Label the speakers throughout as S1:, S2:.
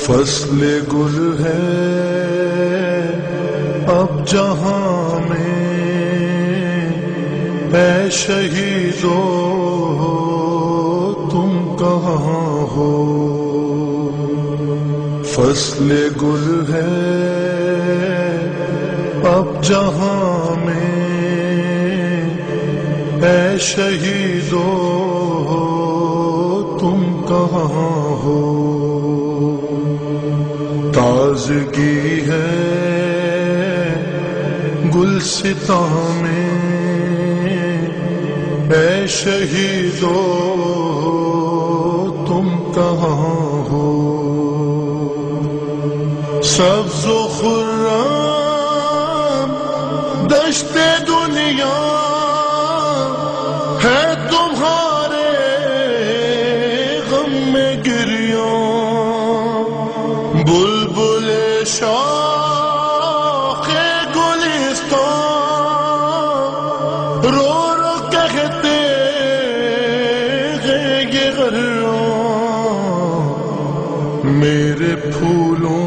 S1: فصل گل ہے اب جہاں میں، اے شہیدو تم کہاں ہو؟ فصل گل ہے اب جہاں میں، اے شہیدو تم کہاں ہو؟ تازگی ہے گلستاں میں، اے شہیدو تم کہاں ہو؟ سبز و خرم دشت دنیا ہے تمہارے غم میں گریاں، بلبل شاخ گلستان رو رو کہتے ہیں یہ غراں، میرے پھولوں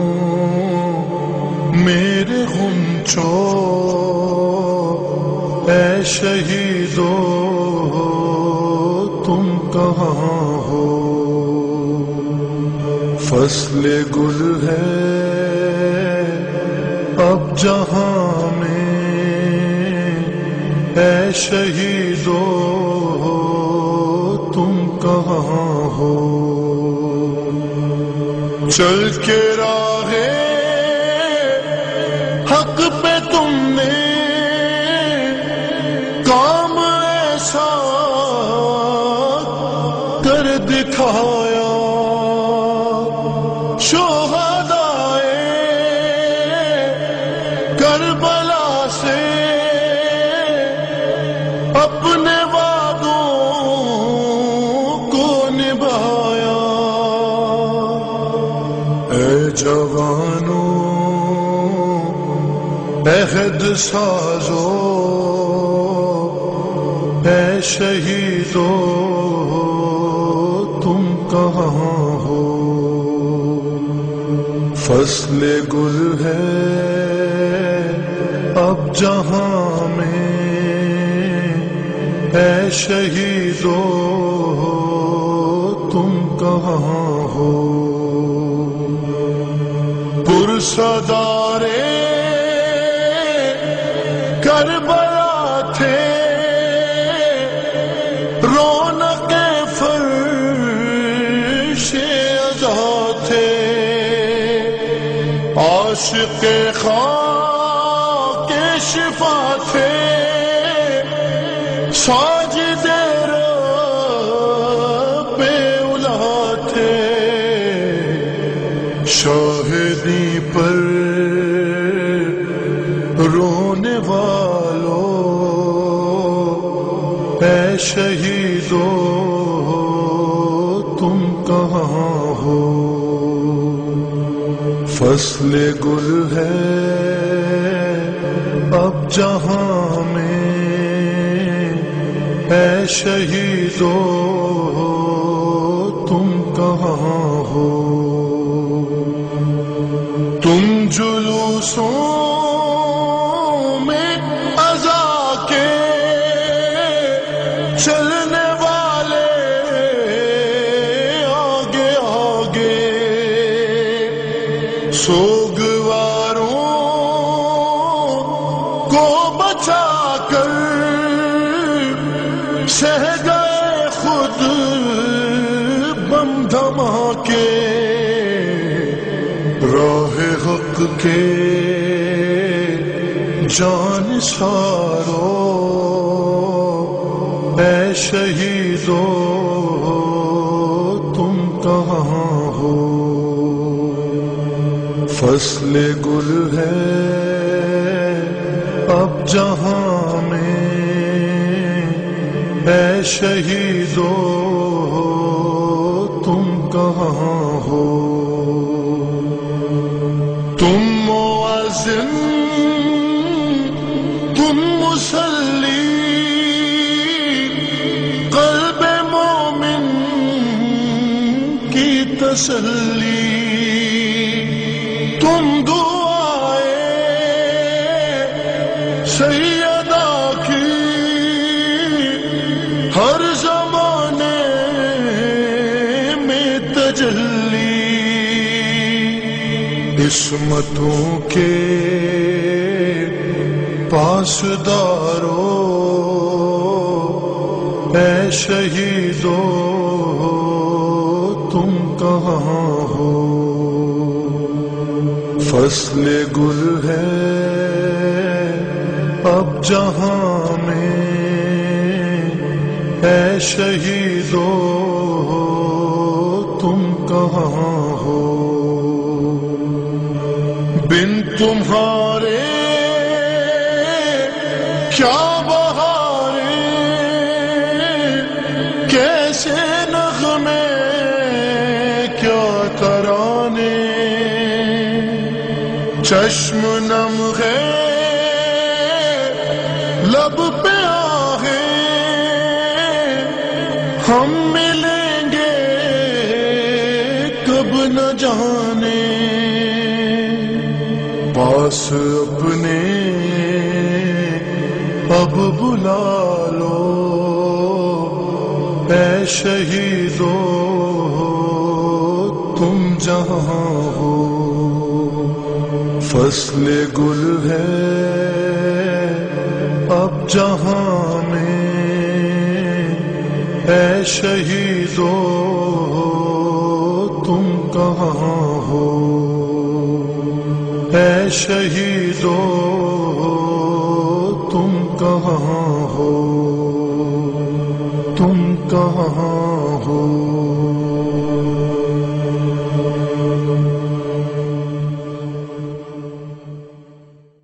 S1: میرے غنچوں اے شہیدو تم کہاں ہو؟ فصل گل ہے اب جہاں میں، اے شہیدو تم کہاں ہو؟ چل کے راہ حق پہ تم نے کام ایسا کر دکھایا، شہدائے کربلا سے اپنے وعدوں کو نبھایا۔ اے جوانوں عہد سازو، اے شہیدو تم کہاں ہو؟ فصل گل ہے اب جہاں میں، اے شہیدو تم کہاں ہو؟ پرصدارے کربلا تھے، رونق فرش عزا تھے، عاشق خاک شفا تھے، ساجد رب اولا تھے، شاہدی پر رونے والوں اے شہیدو تم کہاں ہو؟ فصل گل ہے اب جہاں میں، اے شہیدو تم کہاں ہو؟ تم جلوسوں میں عزا کے چلنے والے آگے آگے، سوگواروں کو بچا کر سہ گئے خود بم دھماکے، راہ حق کے جان سارو اے شہیدو تم کہاں ہو؟ فصل گل ہے اب جہاں میں، اے شہیدو تم کہاں ہو؟ تم مؤذن تم مصلی، قلب مومن کی تسلی، قسمتوں کے پاسدارو اے شہیدو تم کہاں ہو؟ فصل گل ہے اب جہاں میں اے شہیدو تم کہاں ہو؟ بن تمہارے کیا بہارے کیسے نغمے کیا ترانے، چشم نم ہے لب پہ آہے ہم ملیں گے کب نہ جانے، پاس اپنے اب بلا لو اے شہیدو تم جہاں ہو۔ فصل گل ہے اب جہاں میں اے شہیدو تم کہاں ہو؟ اے شہیدو تم کہاں ہو؟ تم کہاں